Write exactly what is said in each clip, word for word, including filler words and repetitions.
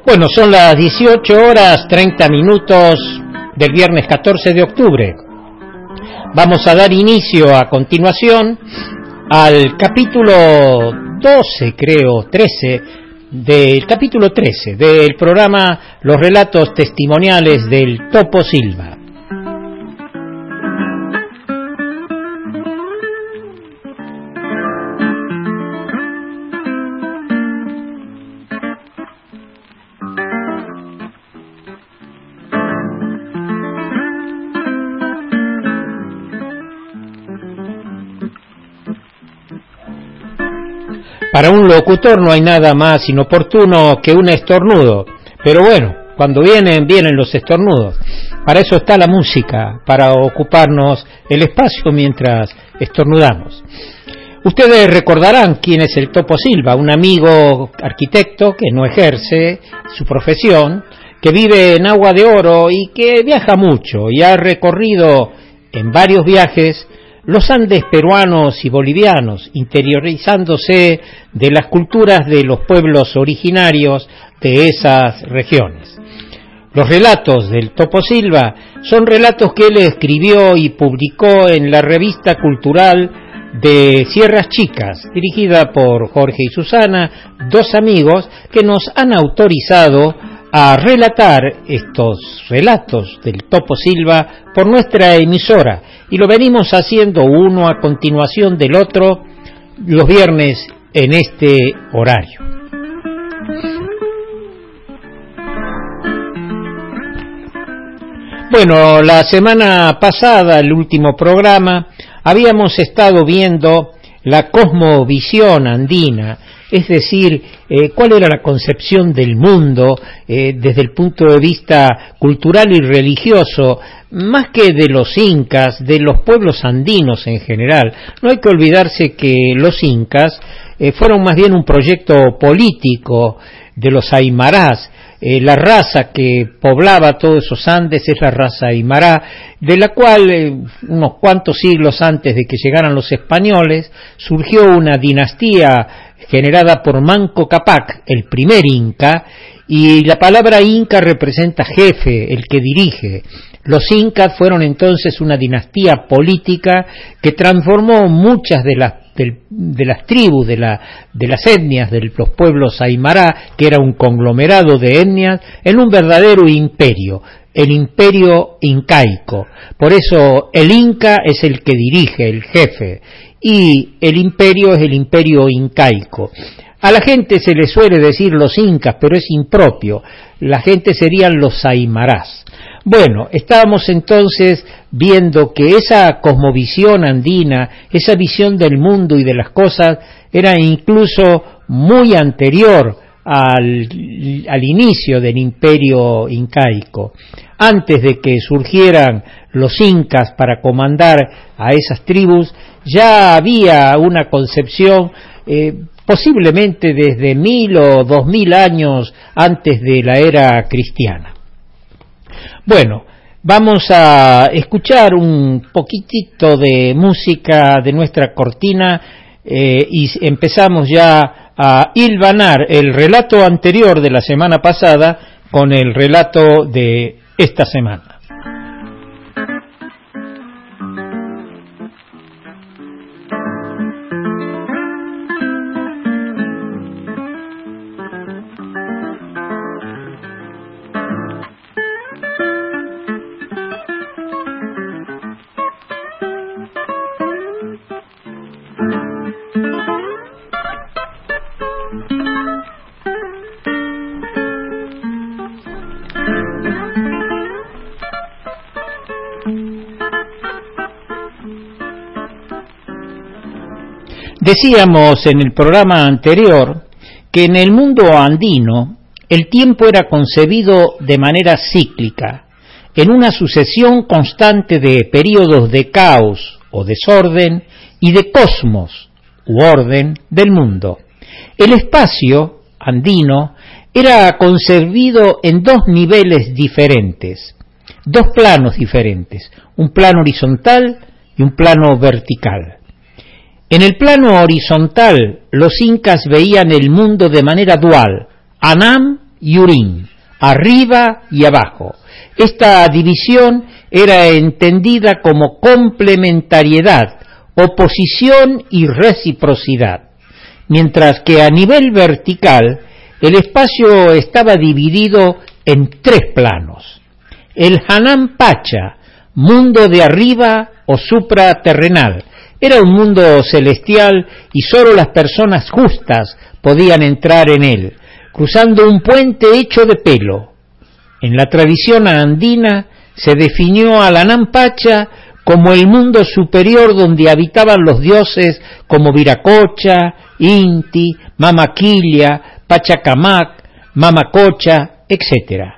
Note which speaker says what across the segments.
Speaker 1: Bueno, son las dieciocho horas treinta minutos del viernes catorce de octubre. Vamos a dar inicio a continuación al capítulo doce, creo, trece, del capítulo trece del programa Los Relatos Testimoniales del Topo Silva. Para un locutor no hay nada más inoportuno que un estornudo, pero bueno, cuando vienen, vienen los estornudos. Para eso está la música, para ocuparnos el espacio mientras estornudamos. Ustedes recordarán quién es el Topo Silva, un amigo arquitecto que no ejerce su profesión, que vive en Agua de Oro y que viaja mucho y ha recorrido en varios viajes los Andes peruanos y bolivianos, interiorizándose de las culturas de los pueblos originarios de esas regiones. Los relatos del Topo Silva son relatos que él escribió y publicó en la revista cultural de Sierras Chicas, dirigida por Jorge y Susana, dos amigos que nos han autorizado a relatar estos relatos del Topo Silva por nuestra emisora, y lo venimos haciendo uno a continuación del otro los viernes en este horario. Bueno, la semana pasada, el último programa, habíamos estado viendo la cosmovisión andina, es decir, eh, cuál era la concepción del mundo eh, desde el punto de vista cultural y religioso, más que de los incas, de los pueblos andinos en general. No hay que olvidarse que los incas eh, fueron más bien un proyecto político de los aymarás. Eh, la raza que poblaba todos esos Andes es la raza aymara, de la cual eh, unos cuantos siglos antes de que llegaran los españoles surgió una dinastía generada por Manco Cápac, el primer inca, y la palabra inca representa jefe, el que dirige. Los incas fueron entonces una dinastía política que transformó muchas de las de, de las tribus, de, la, de las etnias de los pueblos aymara, que era un conglomerado de etnias, en un verdadero imperio, el imperio incaico. Por eso el inca es el que dirige, el jefe, y el imperio es el imperio incaico. A la gente se le suele decir los incas, pero es impropio. La gente serían los aymarás. Bueno, estábamos entonces viendo que esa cosmovisión andina, esa visión del mundo y de las cosas, era incluso muy anterior al, al inicio del imperio incaico. Antes de que surgieran los incas para comandar a esas tribus, ya había una concepción eh, posiblemente desde mil o dos mil años antes de la era cristiana. Bueno, vamos a escuchar un poquitito de música de nuestra cortina eh, y empezamos ya a hilvanar el relato anterior de la semana pasada con el relato de esta semana. Decíamos en el programa anterior que en el mundo andino el tiempo era concebido de manera cíclica, en una sucesión constante de períodos de caos o desorden y de cosmos u orden del mundo. El espacio andino era concebido en dos niveles diferentes, dos planos diferentes, un plano horizontal y un plano vertical. En el plano horizontal, los incas veían el mundo de manera dual, Anam y Urim, arriba y abajo. Esta división era entendida como complementariedad, oposición y reciprocidad, mientras que a nivel vertical el espacio estaba dividido en tres planos. El Hanan Pacha, mundo de arriba o supraterrenal, era un mundo celestial y sólo las personas justas podían entrar en él, cruzando un puente hecho de pelo. En la tradición andina se definió al Hanan Pacha como el mundo superior donde habitaban los dioses como Viracocha, Inti, Mamaquilla, Pachacamac, Mamacocha, etcétera.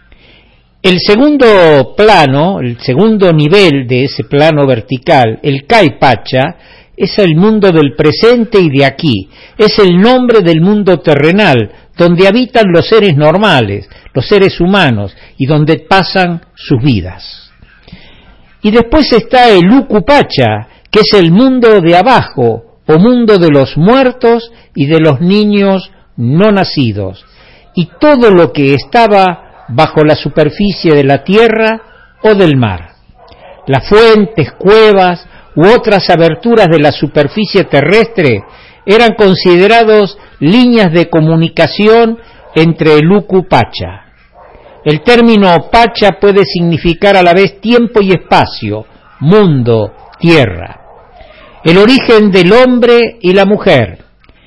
Speaker 1: El segundo plano, el segundo nivel de ese plano vertical, el Kai Pacha, es el mundo del presente y de aquí, es el nombre del mundo terrenal, donde habitan los seres normales, los seres humanos, y donde pasan sus vidas. Y después está el Uku Pacha, que es el mundo de abajo, o mundo de los muertos y de los niños no nacidos, y todo lo que estaba bajo la superficie de la tierra o del mar. Las fuentes, cuevas u otras aberturas de la superficie terrestre eran considerados líneas de comunicación entre el Uku Pacha. El término Pacha puede significar a la vez tiempo y espacio, mundo, tierra. El origen del hombre y la mujer.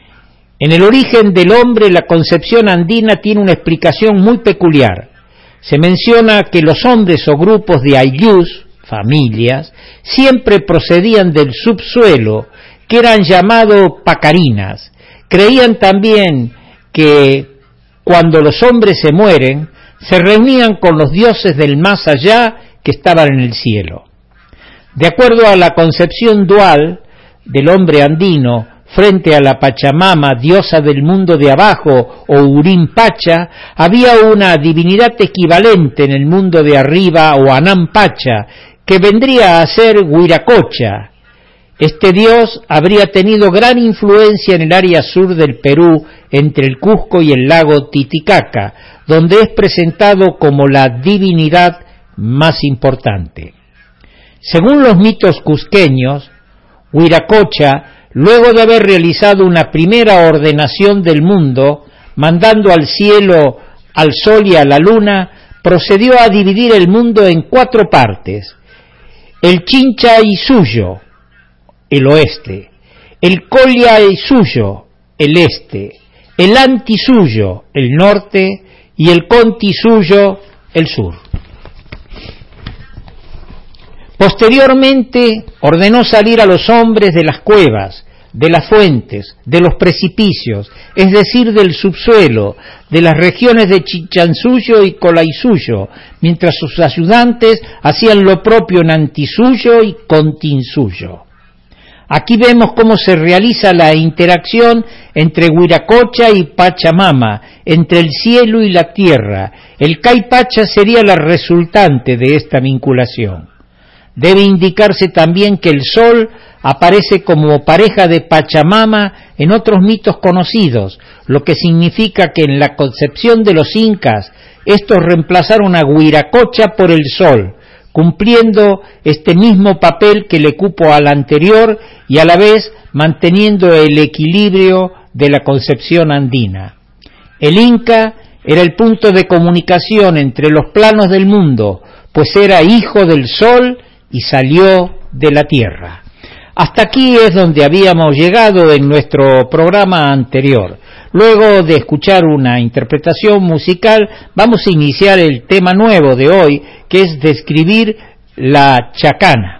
Speaker 1: En el origen del hombre, la concepción andina tiene una explicación muy peculiar. Se menciona que los hombres o grupos de ayllus, familias, siempre procedían del subsuelo, que eran llamados pacarinas. Creían también que cuando los hombres se mueren, se reunían con los dioses del más allá que estaban en el cielo. De acuerdo a la concepción dual del hombre andino, frente a la Pachamama, diosa del mundo de abajo, o Urim Pacha, había una divinidad equivalente en el mundo de arriba, o Hanan Pacha, que vendría a ser Huiracocha. Este dios habría tenido gran influencia en el área sur del Perú, entre el Cusco y el lago Titicaca, donde es presentado como la divinidad más importante. Según los mitos cusqueños, Huiracocha, luego de haber realizado una primera ordenación del mundo, mandando al cielo, al sol y a la luna, procedió a dividir el mundo en cuatro partes: el Chincha y Suyo, el oeste; el Colla y Suyo, el este; el Anti Suyo, el norte; y el Conti Suyo, el sur. Posteriormente ordenó salir a los hombres de las cuevas, de las fuentes, de los precipicios, es decir, del subsuelo, de las regiones de Chinchansuyo y Colaisuyo, mientras sus ayudantes hacían lo propio en Antisuyo y Continsuyo. Aquí vemos cómo se realiza la interacción entre Huiracocha y Pachamama, entre el cielo y la tierra. El Kai Pacha sería la resultante de esta vinculación. Debe indicarse también que el sol aparece como pareja de Pachamama en otros mitos conocidos, lo que significa que en la concepción de los incas, estos reemplazaron a Huiracocha por el sol, cumpliendo este mismo papel que le cupo al anterior y a la vez manteniendo el equilibrio de la concepción andina. El Inca era el punto de comunicación entre los planos del mundo, pues era hijo del sol y salió de la tierra. Hasta aquí es donde habíamos llegado en nuestro programa anterior. Luego de escuchar una interpretación musical, vamos a iniciar el tema nuevo de hoy, que es describir la chacana.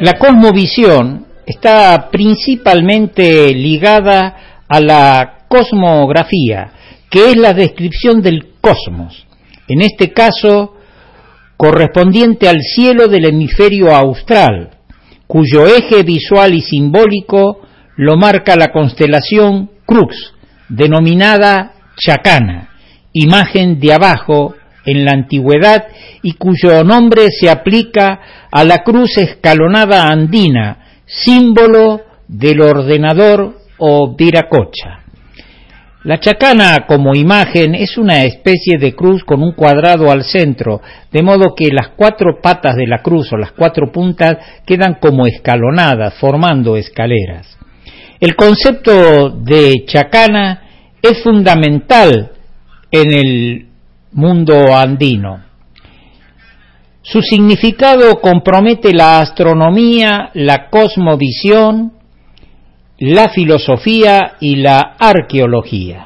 Speaker 1: La cosmovisión está principalmente ligada a la cosmografía, que es la descripción del cosmos, en este caso correspondiente al cielo del hemisferio austral, cuyo eje visual y simbólico lo marca la constelación Crux, denominada Chacana, imagen de abajo en la antigüedad y cuyo nombre se aplica a la cruz escalonada andina, símbolo del ordenador o viracocha. La chacana como imagen es una especie de cruz con un cuadrado al centro, de modo que las cuatro patas de la cruz o las cuatro puntas quedan como escalonadas, formando escaleras. El concepto de chacana es fundamental en el mundo andino. Su significado compromete la astronomía, la cosmovisión, la filosofía y la arqueología.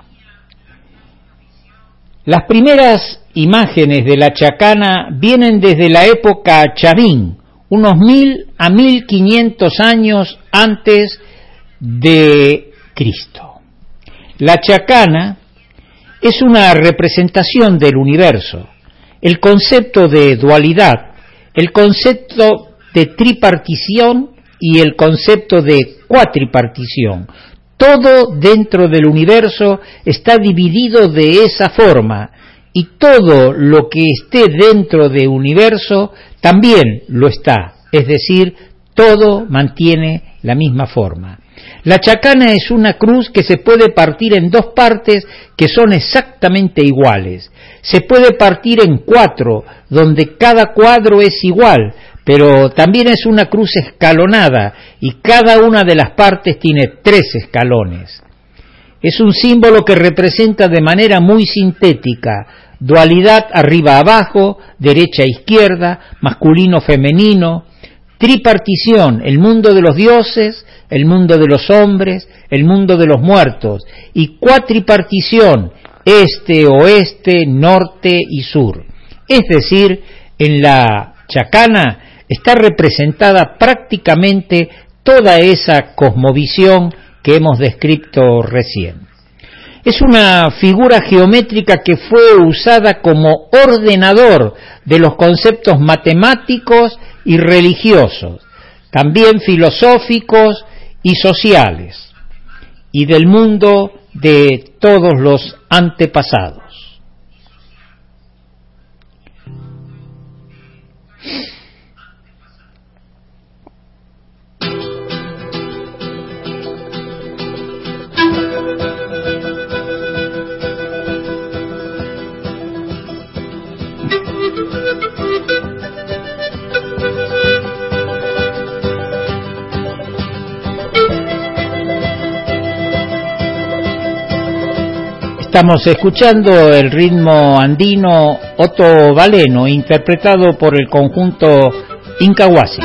Speaker 1: Las primeras imágenes de la chacana vienen desde la época chavín, unos mil a mil quinientos años antes de Cristo. La chacana es una representación del universo, el concepto de dualidad, el concepto de tripartición y el concepto de cuatripartición. Todo dentro del universo está dividido de esa forma y todo lo que esté dentro del universo también lo está, es decir, todo mantiene la misma forma. La chacana es una cruz que se puede partir en dos partes que son exactamente iguales. Se puede partir en cuatro, donde cada cuadro es igual, pero también es una cruz escalonada y cada una de las partes tiene tres escalones. Es un símbolo que representa de manera muy sintética dualidad arriba-abajo, derecha-izquierda, masculino-femenino, tripartición, el mundo de los dioses, el mundo de los hombres, el mundo de los muertos, y cuatripartición, este, oeste, norte y sur. Es decir, en la chacana está representada prácticamente toda esa cosmovisión que hemos descrito recién. Es una figura geométrica que fue usada como ordenador de los conceptos matemáticos y religiosos, también filosóficos y sociales, y del mundo de todos los antepasados. Estamos escuchando el ritmo andino Otto Valeno, interpretado por el conjunto Incahuasi.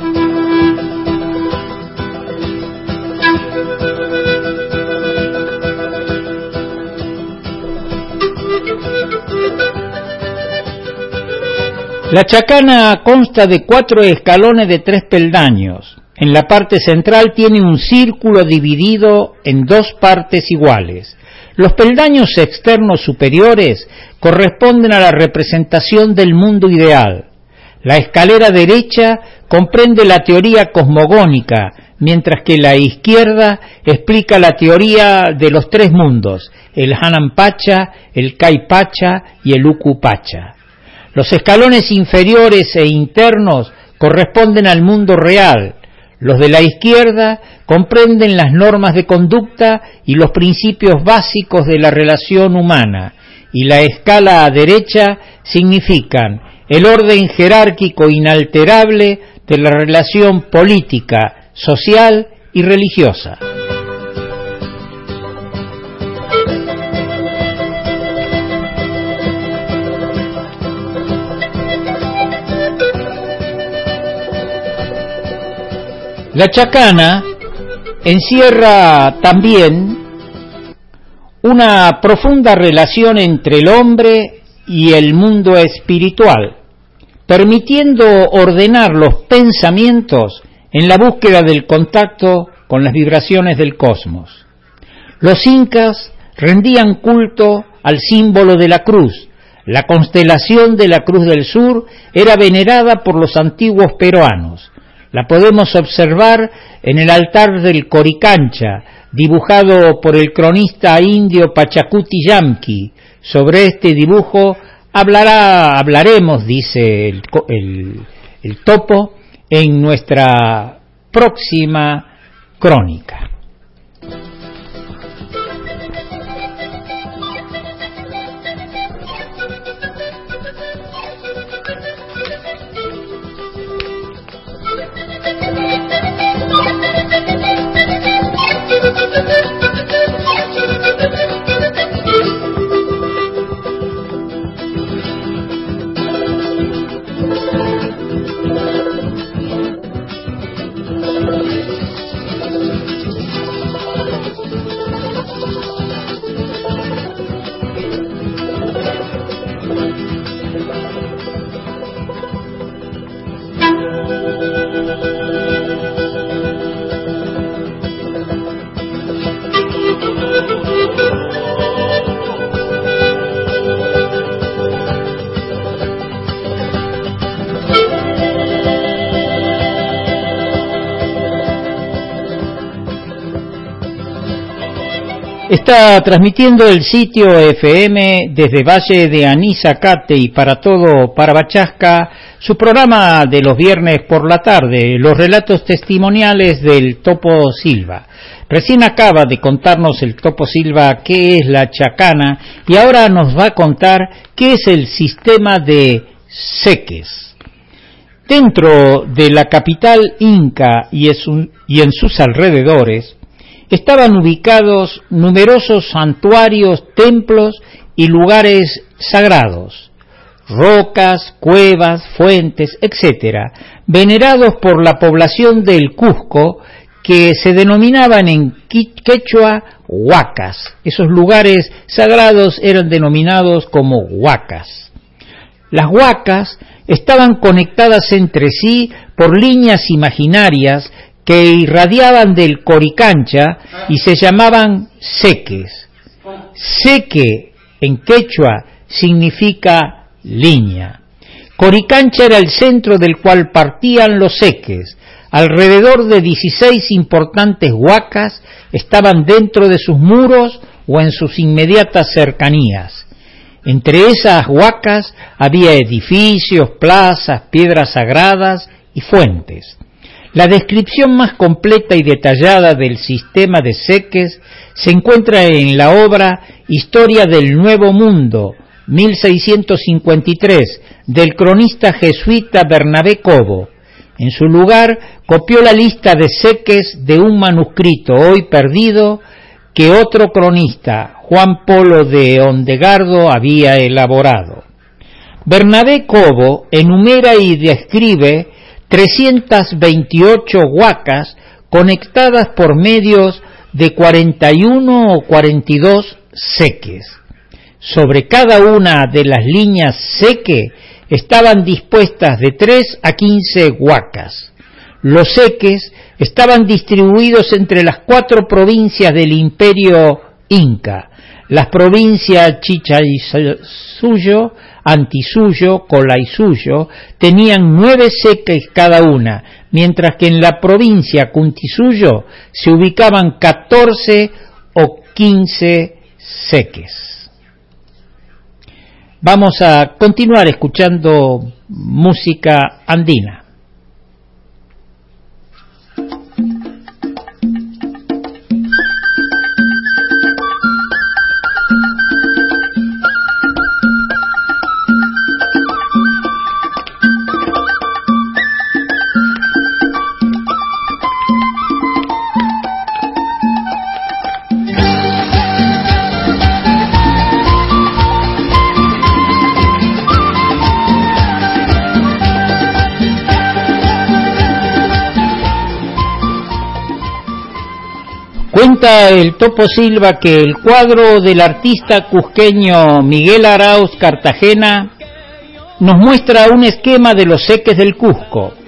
Speaker 1: La chacana consta de cuatro escalones de tres peldaños. En la parte central tiene un círculo dividido en dos partes iguales. Los peldaños externos superiores corresponden a la representación del mundo ideal. La escalera derecha comprende la teoría cosmogónica, mientras que la izquierda explica la teoría de los tres mundos, el Hanan Pacha, el Kai Pacha y el Uku Pacha. Los escalones inferiores e internos corresponden al mundo real. Los de la izquierda comprenden las normas de conducta y los principios básicos de la relación humana, y la escala derecha significan el orden jerárquico inalterable de la relación política, social y religiosa. La chacana encierra también una profunda relación entre el hombre y el mundo espiritual, permitiendo ordenar los pensamientos en la búsqueda del contacto con las vibraciones del cosmos. Los incas rendían culto al símbolo de la cruz. La constelación de la Cruz del Sur era venerada por los antiguos peruanos. La podemos observar en el altar del Coricancha, dibujado por el cronista indio Pachacuti Yamqui. Sobre este dibujo hablará, hablaremos, dice el, el, el topo, en nuestra próxima crónica. Está transmitiendo el sitio F M desde Valle de Anizacate y para todo Parabachasca su programa de los viernes por la tarde, los relatos testimoniales del Topo Silva. Recién acaba de contarnos el Topo Silva qué es la chacana y ahora nos va a contar qué es el sistema de seques. Dentro de la capital inca y en sus alrededores estaban ubicados numerosos santuarios, templos y lugares sagrados, rocas, cuevas, fuentes, etcétera, venerados por la población del Cusco, que se denominaban en quechua huacas. Esos lugares sagrados eran denominados como huacas. Las huacas estaban conectadas entre sí por líneas imaginarias que irradiaban del Coricancha y se llamaban seques. Seque en quechua significa línea. Coricancha era el centro del cual partían los seques. Alrededor de dieciséis importantes huacas estaban dentro de sus muros o en sus inmediatas cercanías. Entre esas huacas había edificios, plazas, piedras sagradas y fuentes. La descripción más completa y detallada del sistema de seques se encuentra en la obra Historia del Nuevo Mundo, mil seiscientos cincuenta y tres, del cronista jesuita Bernabé Cobo. En su lugar, copió la lista de seques de un manuscrito hoy perdido que otro cronista, Juan Polo de Ondegardo, había elaborado. Bernabé Cobo enumera y describe trescientas veintiocho huacas conectadas por medios de cuarenta y uno o cuarenta y dos seques. Sobre cada una de las líneas seque estaban dispuestas de tres a quince huacas. Los seques estaban distribuidos entre las cuatro provincias del Imperio Inca, las provincias Chicaysuyo, Antisuyo, Colaysuyo, tenían nueve seques cada una, mientras que en la provincia Cuntisuyo se ubicaban catorce o quince seques. Vamos a continuar escuchando música andina. Cuenta el Topo Silva que el cuadro del artista cusqueño Miguel Arauz Cartagena nos muestra un esquema de los seques del Cusco.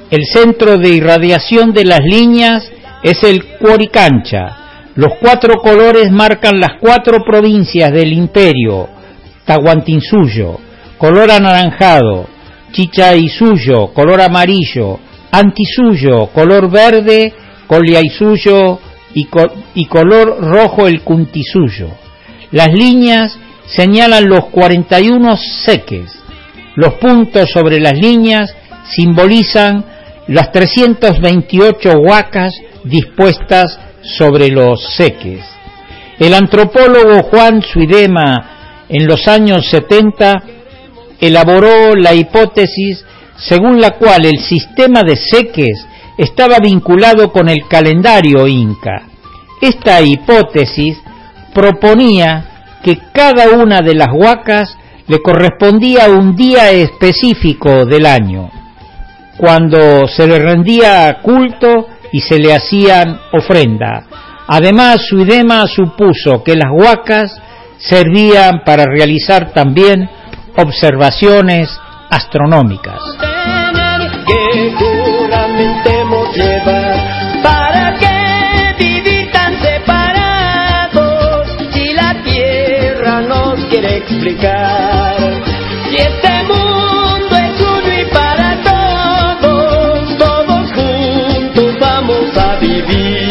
Speaker 1: El centro de irradiación de las líneas es el Cuoricancha. Los cuatro colores marcan las cuatro provincias del imperio: Tahuantinsuyo, color anaranjado; Chichaisuyo, color amarillo; Antisuyo, color verde; Coliaisuyo y, co y color rojo el Cuntisuyo. Las líneas señalan los cuarenta y uno seques. Los puntos sobre las líneas simbolizan las trescientas veintiocho huacas dispuestas sobre los seques. El antropólogo Juan Zuidema, en los años setenta, elaboró la hipótesis según la cual el sistema de seques estaba vinculado con el calendario inca. Esta hipótesis proponía que cada una de las huacas le correspondía a un día específico del año, cuando se le rendía culto y se le hacían ofrenda. Además, Zuidema supuso que las huacas servían para realizar también observaciones astronómicas.
Speaker 2: Que juramentemos llevar, ¿para qué vivir tan separados? Si la tierra nos quiere explicar, si este mundo es uno y para todos, todos juntos vamos a vivir.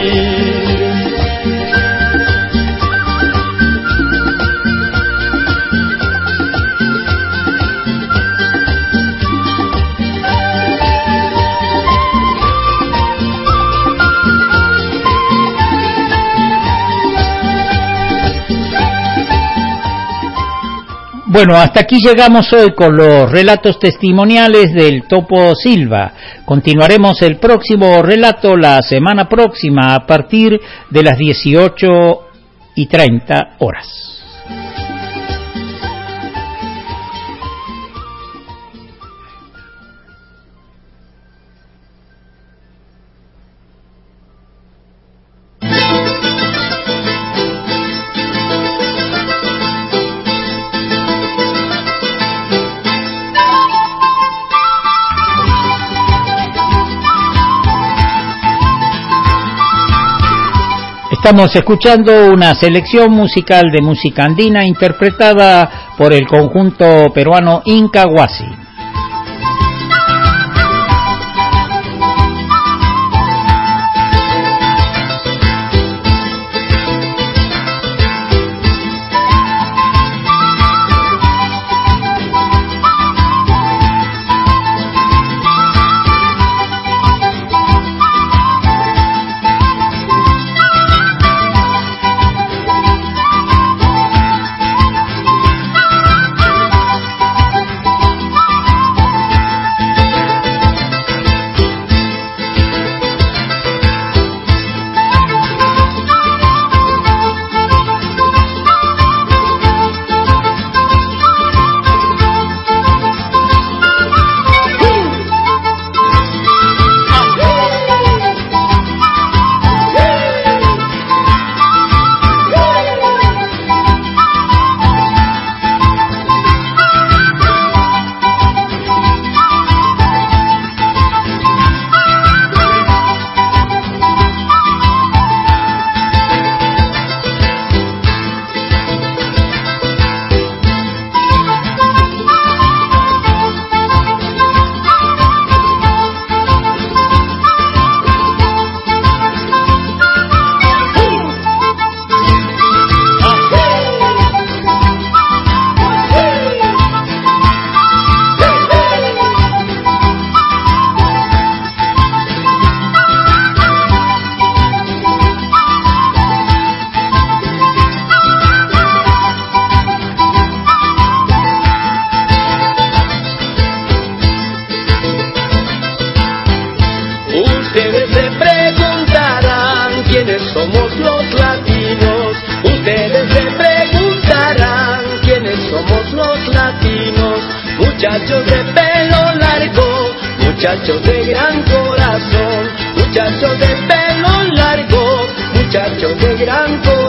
Speaker 1: Bueno, hasta aquí llegamos hoy con los relatos testimoniales del Topo Silva. Continuaremos el próximo relato la semana próxima a partir de las dieciocho y treinta horas. Estamos escuchando una selección musical de música andina interpretada por el conjunto peruano Inca Huasi.
Speaker 2: Muchachos de pelo largo, muchachos de gran corazón, muchachos de pelo largo, muchachos de gran corazón.